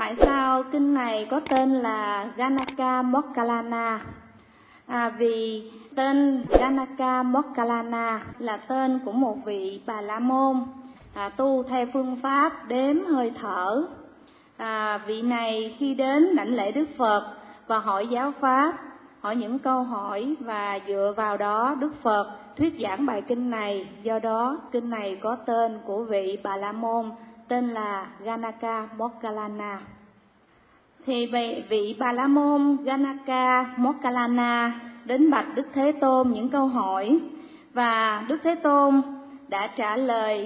tại sao kinh này có tên là Ganaka Moggallana? Vì tên Ganaka Moggallana là tên của một vị Bà La Môn tu theo phương pháp đếm hơi thở. Vị này khi đến đảnh lễ Đức Phật và hỏi giáo pháp, hỏi những câu hỏi, và dựa vào đó Đức Phật thuyết giảng bài kinh này. Do đó kinh này có tên của vị Bà La Môn tên là Ganaka Moggallana. Thì vị Bà La Môn Ganaka Moggallana đến bạch Đức Thế Tôn những câu hỏi, và Đức Thế Tôn đã trả lời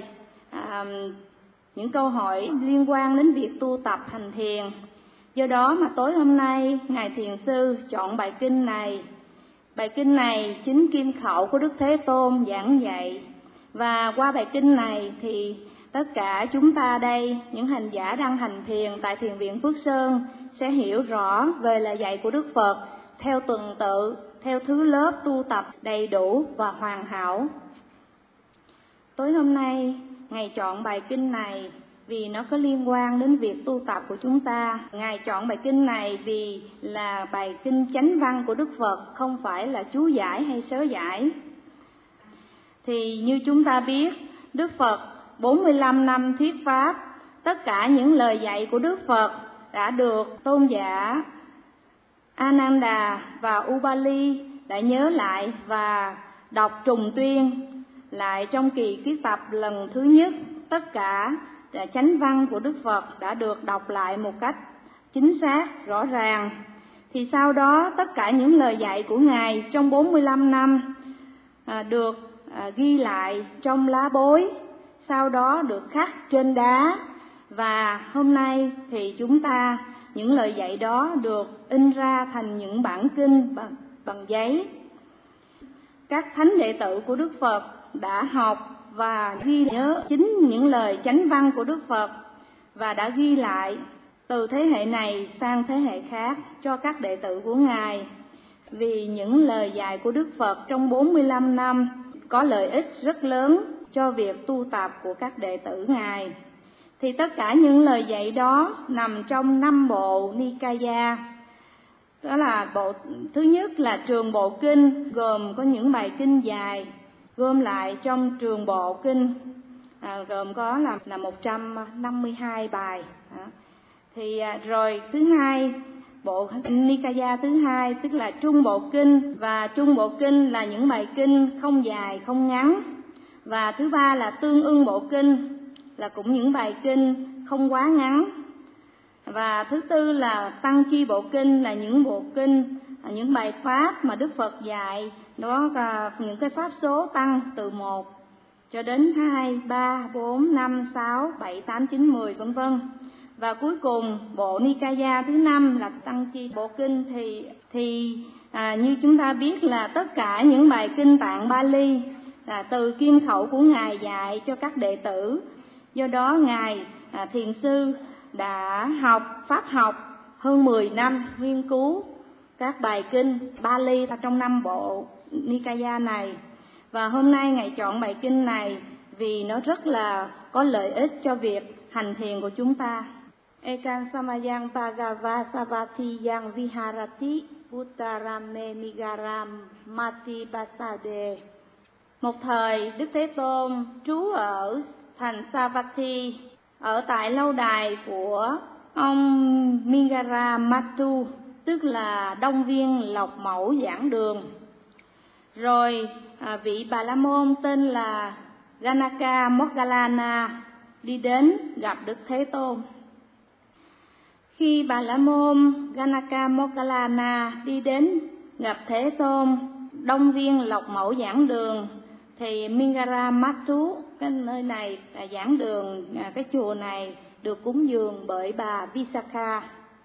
những câu hỏi liên quan đến việc tu tập hành thiền. Do đó mà tối hôm nay Ngài Thiền Sư chọn bài kinh này. Bài kinh này chính kim khẩu của Đức Thế Tôn giảng dạy, và qua bài kinh này thì tất cả chúng ta đây, những hành giả đang hành thiền tại Thiền viện Phước Sơn, sẽ hiểu rõ về lời dạy của Đức Phật theo tuần tự, theo thứ lớp tu tập đầy đủ và hoàn hảo. Tối hôm nay Ngài chọn bài kinh này vì nó có liên quan đến việc tu tập của chúng ta. Ngài chọn bài kinh này vì là bài kinh chánh văn của Đức Phật, không phải là chú giải hay sớ giải. Thì như chúng ta biết, Đức Phật 45 năm thuyết pháp, tất cả những lời dạy của Đức Phật đã được tôn giả Ananda và Ubali đã nhớ lại và đọc trùng tuyên lại trong kỳ kiết tập lần thứ nhất. Tất cả chánh văn của Đức Phật đã được đọc lại một cách chính xác, rõ ràng. Thì sau đó tất cả những lời dạy của Ngài trong 45 năm được ghi lại trong lá bối, sau đó được khắc trên đá, và hôm nay thì chúng ta những lời dạy đó được in ra thành những bản kinh bằng giấy. Các thánh đệ tử của Đức Phật đã học và ghi nhớ chính những lời chánh văn của Đức Phật và đã ghi lại từ thế hệ này sang thế hệ khác cho các đệ tử của Ngài. Vì những lời dạy của Đức Phật trong 45 năm có lợi ích rất lớn cho việc tu tập của các đệ tử Ngài. Thì tất cả những lời dạy đó nằm trong 5 bộ Nikaya. Đó là bộ thứ nhất là Trường Bộ Kinh, gồm có những bài kinh dài gom lại trong Trường Bộ Kinh, gồm có là 152 bài. Thì rồi thứ hai, bộ Nikaya thứ hai tức là Trung Bộ Kinh, và Trung Bộ Kinh là những bài kinh không dài không ngắn. Và thứ ba là Tương Ưng Bộ Kinh, là cũng những bài kinh không quá ngắn. Và thứ tư là Tăng Chi Bộ Kinh, là những bộ kinh, những bài pháp mà Đức Phật dạy, đó là những cái pháp số tăng từ 1 cho đến 2, 3, 4, 5, 6, 7, 8, 9, 10 vân vân. Và cuối cùng bộ Nikaya thứ 5 là Tăng Chi Bộ Kinh thì như chúng ta biết là tất cả những bài kinh tạng Bali là từ kim khẩu của Ngài dạy cho các đệ tử. Do đó Ngài Thiền Sư đã học pháp học hơn 10 năm nghiên cứu các bài kinh Bali trong 5 bộ Nikaya này. Và hôm nay Ngài chọn bài kinh này vì nó rất là có lợi ích cho việc hành thiền của chúng ta. Ekan samayang bhagava savati yang viharati uttarame migaram mati basade. Một thời Đức Thế Tôn trú ở thành Savatthi, ở tại lâu đài của ông Migara Matu, tức là Đông Viên Lộc Mẫu Giảng Đường. Rồi vị Bà La Môn tên là Ganaka Moggallana đi đến gặp Đức Thế Tôn. Khi Bà La Môn Ganaka Moggallana đi đến gặp Thế Tôn Đông Viên Lộc Mẫu Giảng Đường, thì Migara Matu, cái nơi này là giảng đường, cái chùa này được cúng dường bởi bà Visakha.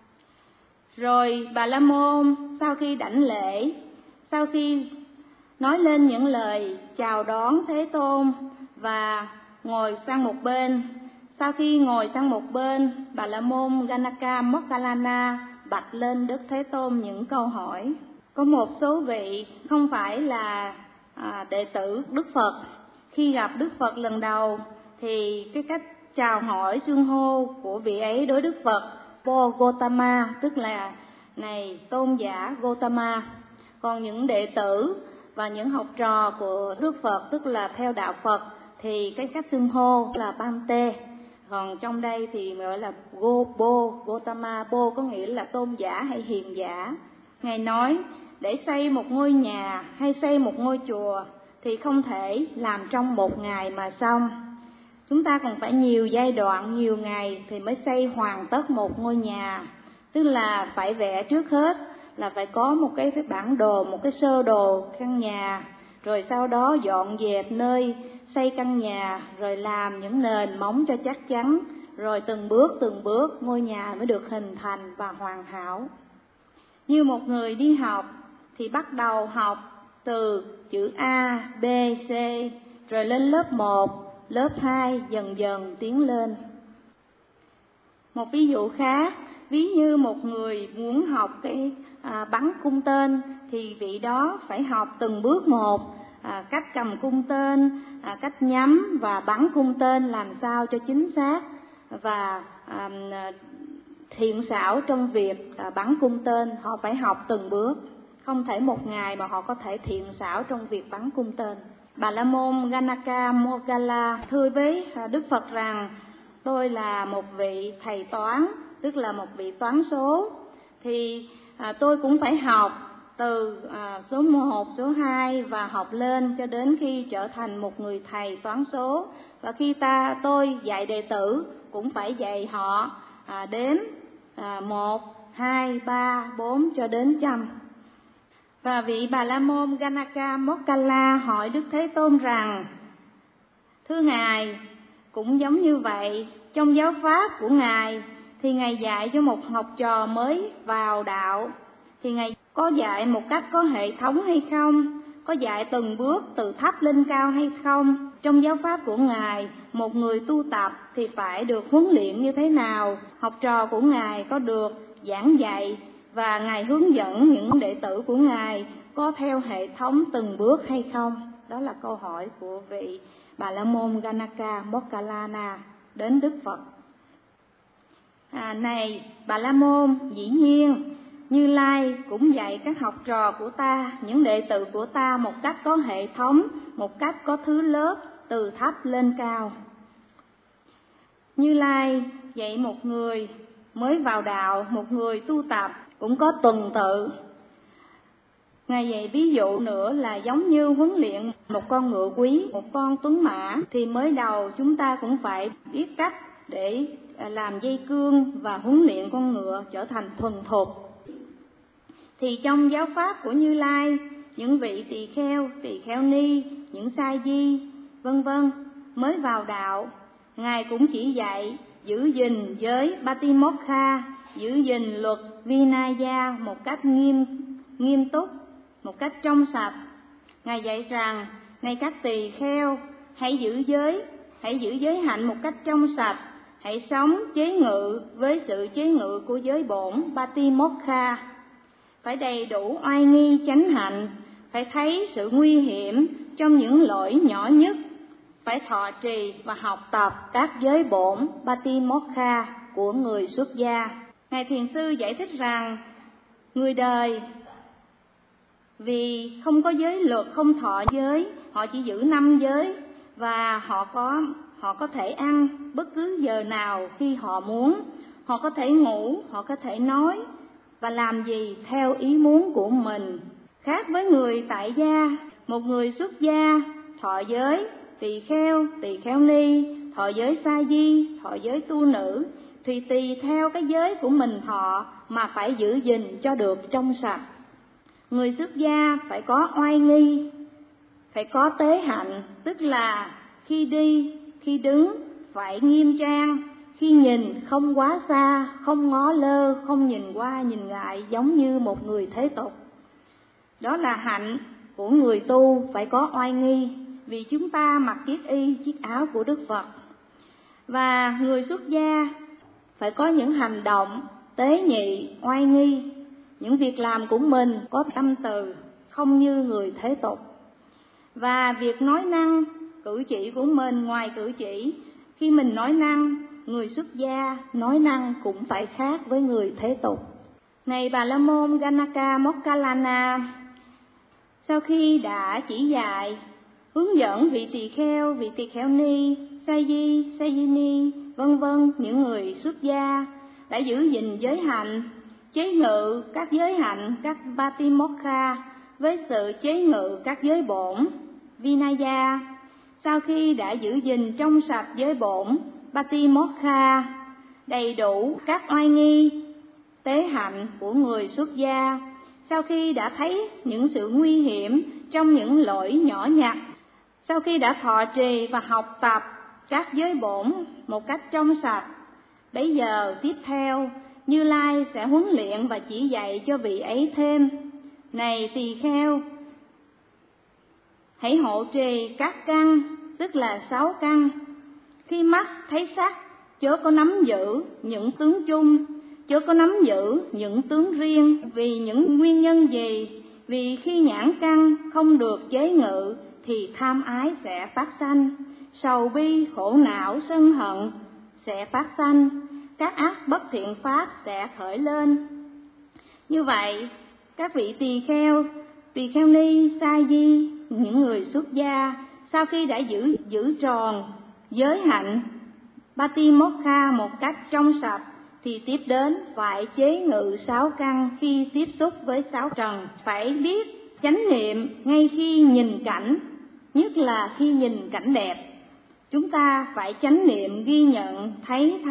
Rồi Bà La Môn sau khi đảnh lễ, sau khi nói lên những lời chào đón Thế Tôn và ngồi sang một bên, sau khi ngồi sang một bên, Bà La Môn Ganaka Moggallana bạch lên Đức Thế Tôn những câu hỏi. Có một số vị không phải là đệ tử Đức Phật, khi gặp Đức Phật lần đầu thì cái cách chào hỏi xưng hô của vị ấy đối Đức Phật Gotama, tức là này tôn giả Gotama. Còn những đệ tử và những học trò của Đức Phật, tức là theo đạo Phật, thì cái cách xưng hô là Bante. Còn trong đây thì gọi là Gotama. Bo có nghĩa là tôn giả hay hiền giả. Ngài nói để xây một ngôi nhà hay xây một ngôi chùa thì không thể làm trong một ngày mà xong. Chúng ta còn phải nhiều giai đoạn, nhiều ngày thì mới xây hoàn tất một ngôi nhà. Tức là phải vẽ trước hết, là phải có một cái bản đồ, một cái sơ đồ căn nhà, rồi sau đó dọn dẹp nơi xây căn nhà, rồi làm những nền móng cho chắc chắn, rồi từng bước ngôi nhà mới được hình thành và hoàn hảo. Như một người đi học thì bắt đầu học từ chữ A, B, C, rồi lên lớp 1, lớp 2 dần dần tiến lên. Một ví dụ khác, ví như một người muốn học cái bắn cung tên thì vị đó phải học từng bước một, cách cầm cung tên, cách nhắm và bắn cung tên làm sao cho chính xác và thiện xảo trong việc bắn cung tên. Họ phải học từng bước, không thể một ngày mà họ có thể thiện xảo trong việc bắn cung tên. Bà La Môn Ganaka Mogala thưa với Đức Phật rằng tôi là một vị thầy toán, tức là một vị toán số, thì tôi cũng phải học từ số 1, số 2 và học lên cho đến khi trở thành một người thầy toán số. Và khi tôi dạy đệ tử cũng phải dạy họ đếm 1, 2, 3, 4 cho đến 100. Và vị Bà La Môn Ganaka Mokkala hỏi Đức Thế Tôn rằng: thưa Ngài, cũng giống như vậy, trong giáo pháp của Ngài thì Ngài dạy cho một học trò mới vào đạo thì Ngài có dạy một cách có hệ thống hay không? Có dạy từng bước từ thấp lên cao hay không? Trong giáo pháp của Ngài, một người tu tập thì phải được huấn luyện như thế nào? Học trò của Ngài có được giảng dạy và Ngài hướng dẫn những đệ tử của Ngài có theo hệ thống từng bước hay không? Đó là câu hỏi của vị Bà La Môn Ganaka Mokkala đến Đức Phật. Này Bà La Môn, dĩ nhiên Như Lai cũng dạy các học trò của ta, những đệ tử của ta một cách có hệ thống, một cách có thứ lớp, từ thấp lên cao. Như Lai dạy một người mới vào đạo, một người tu tập cũng có tuần tự. Ngài dạy ví dụ nữa là giống như huấn luyện một con ngựa quý, một con tuấn mã, thì mới đầu chúng ta cũng phải biết cách để làm dây cương và huấn luyện con ngựa trở thành thuần thục. Thì trong giáo pháp của Như Lai, những vị tỳ kheo ni, những sa di, vân vân mới vào đạo, Ngài cũng chỉ dạy giữ gìn giới Patimokkha, giữ gìn luật Vinaya một cách nghiêm túc, một cách trong sạch. Ngài dạy rằng: này các tỳ kheo, hãy giữ giới hạnh một cách trong sạch, hãy sống chế ngự với sự chế ngự của giới bổn Patimokkha. Phải đầy đủ oai nghi chánh hạnh, phải thấy sự nguy hiểm trong những lỗi nhỏ nhất, phải thọ trì và học tập các giới bổn Patimokkha của người xuất gia. Ngài Thiền Sư giải thích rằng người đời vì không có giới luật, không thọ giới, họ chỉ giữ 5 giới và họ có thể ăn bất cứ giờ nào khi họ muốn, họ có thể ngủ, họ có thể nói và làm gì theo ý muốn của mình. Khác với người tại gia, một người xuất gia thọ giới tỳ kheo ni, thọ giới sa di, thọ giới tu nữ, thì tùy theo cái giới của mình thọ mà phải giữ gìn cho được trong sạch. Người xuất gia phải có oai nghi, phải có tế hạnh, tức là khi đi, khi đứng phải nghiêm trang, khi nhìn không quá xa, không ngó lơ, không nhìn qua nhìn lại giống như một người thế tục. Đó là hạnh của người tu, phải có oai nghi, vì chúng ta mặc chiếc áo của Đức Phật. Và người xuất gia phải có những hành động tế nhị, oai nghi, những việc làm của mình có tâm từ, không như người thế tục. Và việc nói năng, cử chỉ của mình, ngoài cử chỉ, khi mình nói năng người xuất gia nói năng cũng phải khác với người thế tục. Này Bà La Môn Ganaka Mokkallana, sau khi đã chỉ dạy, hướng dẫn vị tỳ kheo, vị tỳ kheo ni, sa di, sa di ni, vân vân, những người xuất gia đã giữ gìn giới hạnh, chế ngự các giới hạnh, các Patimokkha với sự chế ngự các giới bổn, Vinaya. Sau khi đã giữ gìn trong sạch giới bổn, Patimokkha, đầy đủ các oai nghi, tế hạnh của người xuất gia, sau khi đã thấy những sự nguy hiểm trong những lỗi nhỏ nhặt, sau khi đã thọ trì và học tập các giới bổn một cách trong sạch, bây giờ tiếp theo Như Lai sẽ huấn luyện và chỉ dạy cho vị ấy thêm: này tỳ kheo, hãy hộ trì các căn, tức là 6 căn. Khi mắt thấy sắc, chớ có nắm giữ những tướng chung, chớ có nắm giữ những tướng riêng. Vì những nguyên nhân gì? Vì khi nhãn căn không được chế ngự thì tham ái sẽ phát sanh, sầu bi, khổ não, sân hận sẽ phát sanh, các ác bất thiện pháp sẽ khởi lên. Như vậy, các vị tỳ kheo ni, sa di, những người xuất gia, sau khi đã giữ tròn giới hạnh Patimokkha một cách trong sạch, thì tiếp đến phải chế ngự 6 căn khi tiếp xúc với 6 trần. Phải biết chánh niệm ngay khi nhìn cảnh, nhất là khi nhìn cảnh đẹp. Chúng ta phải chánh niệm ghi nhận thấy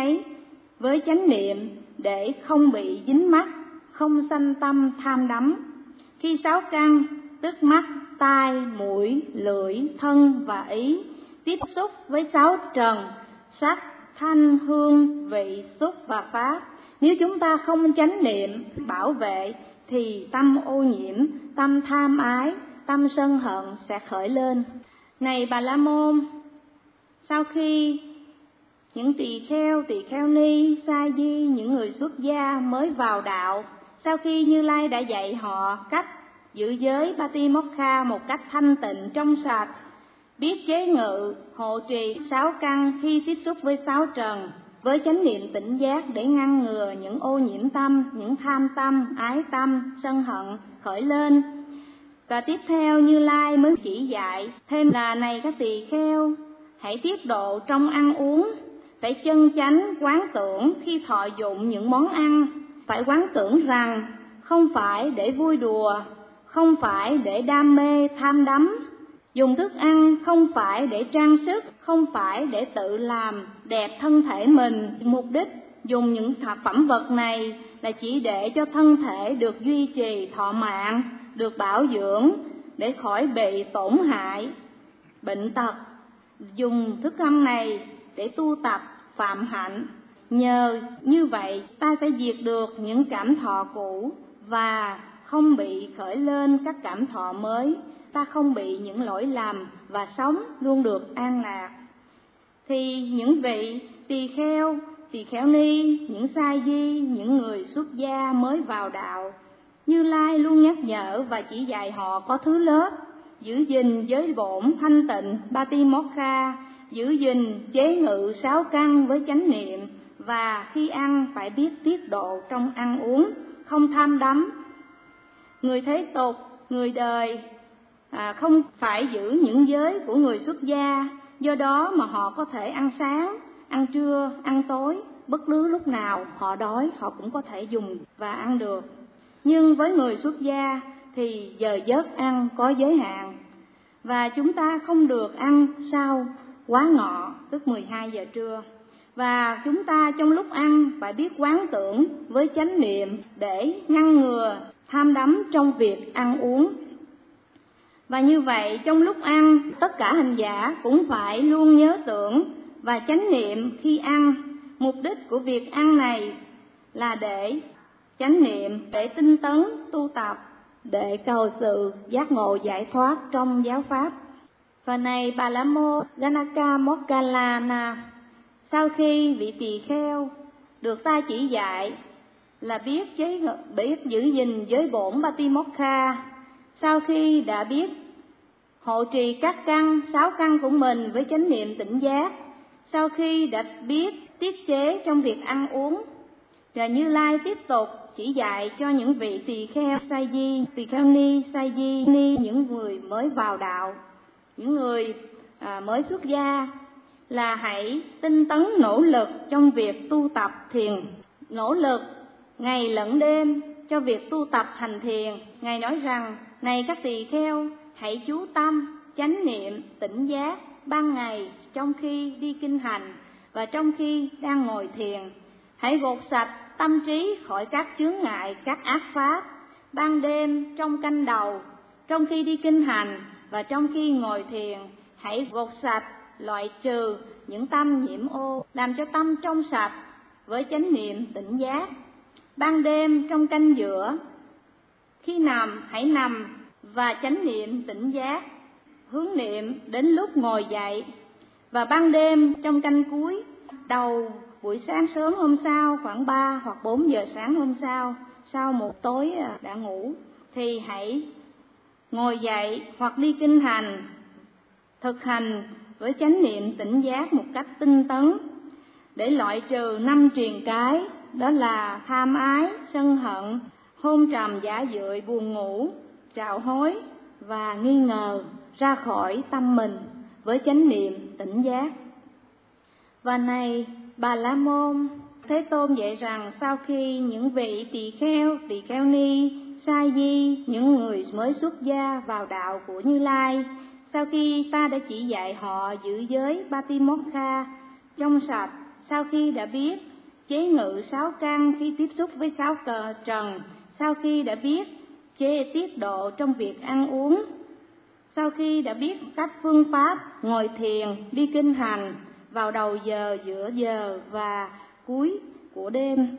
với chánh niệm để không bị dính mắc, không sanh tâm tham đắm. Khi 6 căn, tức mắt, tai, mũi, lưỡi, thân và ý, tiếp xúc với 6 trần, sắc, thanh, hương, vị, xúc và pháp, nếu chúng ta không chánh niệm bảo vệ thì tâm ô nhiễm, tâm tham ái, tâm sân hận sẽ khởi lên. Này Bà La Môn, sau khi những tỳ kheo ni, sa di, những người xuất gia mới vào đạo, sau khi Như Lai đã dạy họ cách giữ giới Patimokkha một cách thanh tịnh trong sạch, biết chế ngự, hộ trì 6 căn khi tiếp xúc với 6 trần, với chánh niệm tỉnh giác để ngăn ngừa những ô nhiễm tâm, những tham tâm, ái tâm, sân hận khởi lên. Và tiếp theo Như Lai mới chỉ dạy thêm là: này các tỳ kheo, hãy tiết độ trong ăn uống, phải chân chánh quán tưởng khi thọ dụng những món ăn, phải quán tưởng rằng không phải để vui đùa, không phải để đam mê tham đắm. Dùng thức ăn không phải để trang sức, không phải để tự làm đẹp thân thể mình. Mục đích dùng những phẩm vật này là chỉ để cho thân thể được duy trì thọ mạng, được bảo dưỡng để khỏi bị tổn hại, bệnh tật. Dùng thức ăn này để tu tập phạm hạnh. Nhờ như vậy ta sẽ diệt được những cảm thọ cũ và không bị khởi lên các cảm thọ mới. Ta không bị những lỗi lầm và sống luôn được an lạc. Thì những vị tỳ kheo ni, những sa di, những người xuất gia mới vào đạo, Như Lai luôn nhắc nhở và chỉ dạy họ có thứ lớp: giữ gìn giới bổn thanh tịnh Patimokkha, giữ gìn chế ngự 6 căn với chánh niệm, và khi ăn phải biết tiết độ trong ăn uống, không tham đắm. Người thế tục, người đời không phải giữ những giới của người xuất gia, do đó mà họ có thể ăn sáng, ăn trưa, ăn tối, bất cứ lúc nào họ đói họ cũng có thể dùng và ăn được. Nhưng với người xuất gia thì giờ giấc ăn có giới hạn, và chúng ta không được ăn sau quá ngọ, tức 12 giờ trưa. Và chúng ta trong lúc ăn phải biết quán tưởng với chánh niệm để ngăn ngừa tham đắm trong việc ăn uống. Và như vậy trong lúc ăn, tất cả hành giả cũng phải luôn nhớ tưởng và chánh niệm khi ăn. Mục đích của việc ăn này là để chánh niệm, để tinh tấn tu tập, để cầu sự giác ngộ giải thoát trong giáo pháp. Và này Bà La Môn Ganaka Mokkallana, sau khi vị tỳ kheo được ta chỉ dạy là biết giữ gìn giới bổn Patimokkha, sau khi đã biết hộ trì các căn, 6 căn của mình với chánh niệm tỉnh giác, Sau khi đã biết tiết chế trong việc ăn uống, và Như Lai tiếp tục chỉ dạy cho những vị tỳ kheo sa di, tỳ kheo ni, sa di ni, những người mới vào đạo, những người mới xuất gia, là hãy tinh tấn nỗ lực trong việc tu tập thiền, nỗ lực ngày lẫn đêm cho việc tu tập hành thiền. Ngài nói rằng: này các tỳ kheo, hãy chú tâm chánh niệm tỉnh giác ban ngày trong khi đi kinh hành và trong khi đang ngồi thiền. Hãy gột sạch tâm trí khỏi các chướng ngại, các ác pháp. Ban đêm trong canh đầu, trong khi đi kinh hành và trong khi ngồi thiền, hãy gột sạch, loại trừ những tâm nhiễm ô, làm cho tâm trong sạch với chánh niệm tỉnh giác. Ban đêm trong canh giữa, khi nằm hãy nằm và chánh niệm tỉnh giác, hướng niệm đến lúc ngồi dậy. Và ban đêm trong canh cuối, đầu buổi sáng sớm hôm sau, khoảng 3 hoặc 4 giờ sáng hôm sau, sau một tối đã ngủ, thì hãy ngồi dậy hoặc đi kinh hành, thực hành với chánh niệm tỉnh giác một cách tinh tấn, để loại trừ 5 triền cái, đó là tham ái, sân hận, hôn trầm giả dưỡi, buồn ngủ, trạo hối và nghi ngờ ra khỏi tâm mình với chánh niệm tỉnh giác. Và này Bà La Môn, Thế Tôn dạy rằng sau khi những vị tỳ kheo ni, sa di, những người mới xuất gia vào đạo của Như Lai, sau khi ta đã chỉ dạy họ giữ giới Patimokha trong sạch, sau khi đã biết chế ngự 6 căn khi tiếp xúc với 6 cờ trần, sau khi đã biết chế tiết độ trong việc ăn uống, sau khi đã biết cách phương pháp ngồi thiền, đi kinh hành vào đầu giờ, giữa giờ và cuối của đêm,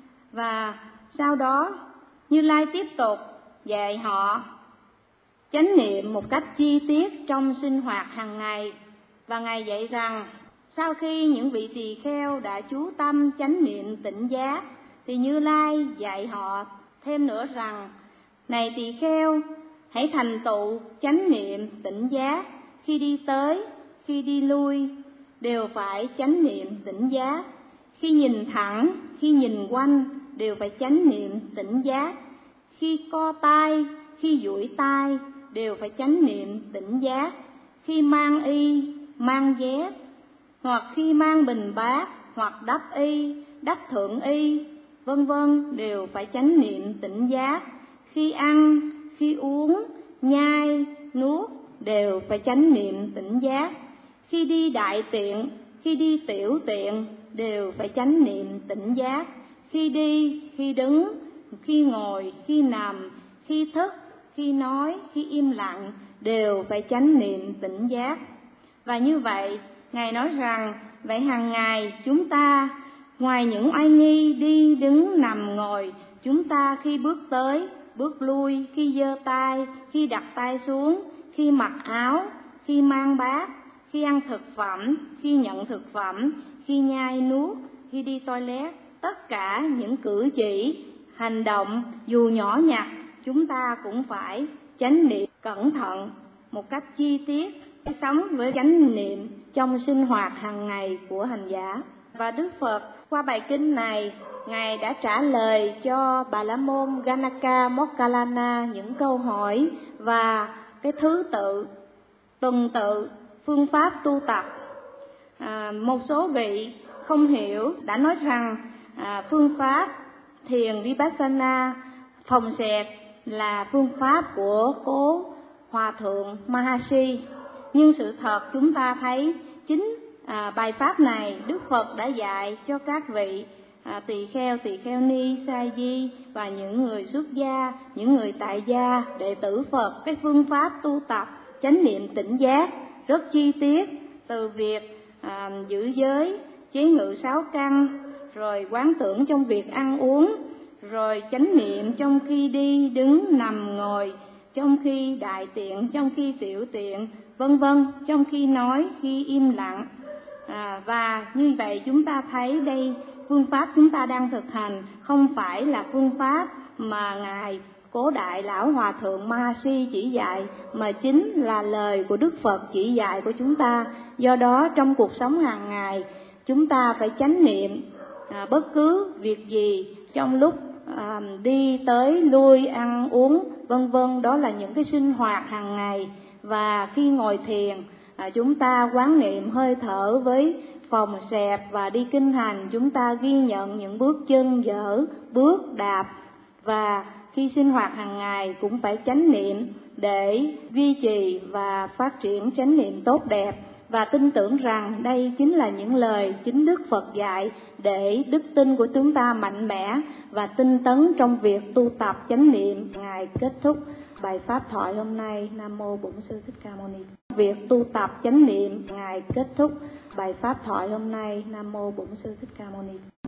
và sau đó Như Lai tiếp tục dạy họ chánh niệm một cách chi tiết trong sinh hoạt hàng ngày. Và Ngài dạy rằng sau khi những vị tỳ kheo đã chú tâm chánh niệm tỉnh giác, thì Như Lai dạy họ thêm nữa rằng: này tỳ kheo, hãy thành tựu chánh niệm tỉnh giác, khi đi tới, khi đi lui đều phải chánh niệm tỉnh giác, khi nhìn thẳng, khi nhìn quanh đều phải chánh niệm tỉnh giác, khi co tay, khi duỗi tay đều phải chánh niệm tỉnh giác, khi mang y, mang dép, hoặc khi mang bình bát, hoặc đắp y, đắp thượng y, vân vân đều phải chánh niệm tỉnh giác, khi ăn, khi uống, nhai, nuốt đều phải chánh niệm tỉnh giác, khi đi đại tiện, khi đi tiểu tiện đều phải chánh niệm tỉnh giác, khi đi, khi đứng, khi ngồi, khi nằm, khi thức, khi nói, khi im lặng đều phải chánh niệm tỉnh giác. Và như vậy, Ngài nói rằng vậy hàng ngày chúng ta, ngoài những oai nghi đi, đứng, nằm, ngồi, chúng ta khi bước tới, bước lui, khi giơ tay, khi đặt tay xuống, khi mặc áo, khi mang bát, khi ăn thực phẩm, khi nhận thực phẩm, khi nhai nuốt, khi đi toilet, tất cả những cử chỉ, hành động dù nhỏ nhặt, chúng ta cũng phải chánh niệm cẩn thận một cách chi tiết, sống với chánh niệm trong sinh hoạt hàng ngày của hành giả. Và Đức Phật qua bài kinh này, Ngài đã trả lời cho Bà La Môn Ganaka Mokkallana những câu hỏi và cái thứ tự, tuần tự, phương pháp tu tập. Một số vị không hiểu đã nói rằng phương pháp thiền Vipassana phòng xẹp là phương pháp của Cố Hòa Thượng Mahasi. Nhưng sự thật chúng ta thấy chính bài pháp này Đức Phật đã dạy cho các vị tỳ kheo ni, sa di và những người xuất gia, những người tại gia, đệ tử Phật, cái phương pháp tu tập chánh niệm tỉnh giác rất chi tiết, từ việc giữ giới, chế ngự 6 căn, rồi quán tưởng trong việc ăn uống, rồi chánh niệm trong khi đi, đứng, nằm, ngồi, trong khi đại tiện, trong khi tiểu tiện, vân vân, trong khi nói, khi im lặng. Và như vậy chúng ta thấy đây, phương pháp chúng ta đang thực hành không phải là phương pháp mà Ngài Cố Đại Lão Hòa Thượng Mahasi chỉ dạy, mà chính là lời của Đức Phật chỉ dạy của chúng ta. Do đó trong cuộc sống hàng ngày chúng ta phải chánh niệm bất cứ việc gì trong lúc đi tới lui, ăn uống vân vân, đó là những cái sinh hoạt hàng ngày. Và khi ngồi thiền chúng ta quán niệm hơi thở với phòng xẹp, và đi kinh hành chúng ta ghi nhận những bước chân dở, bước đạp. Và khi sinh hoạt hàng ngày cũng phải chánh niệm để duy trì và phát triển chánh niệm tốt đẹp, và tin tưởng rằng đây chính là những lời chính Đức Phật dạy để đức tin của chúng ta mạnh mẽ và tinh tấn trong việc tu tập chánh niệm. Ngài kết thúc bài pháp thoại hôm nay. Nam mô Bổn Sư Thích Ca Mâu Ni. Việc tu tập chánh niệm. Ngài kết thúc bài pháp thoại hôm nay. Nam mô Bổn Sư Thích Ca Mâu Ni.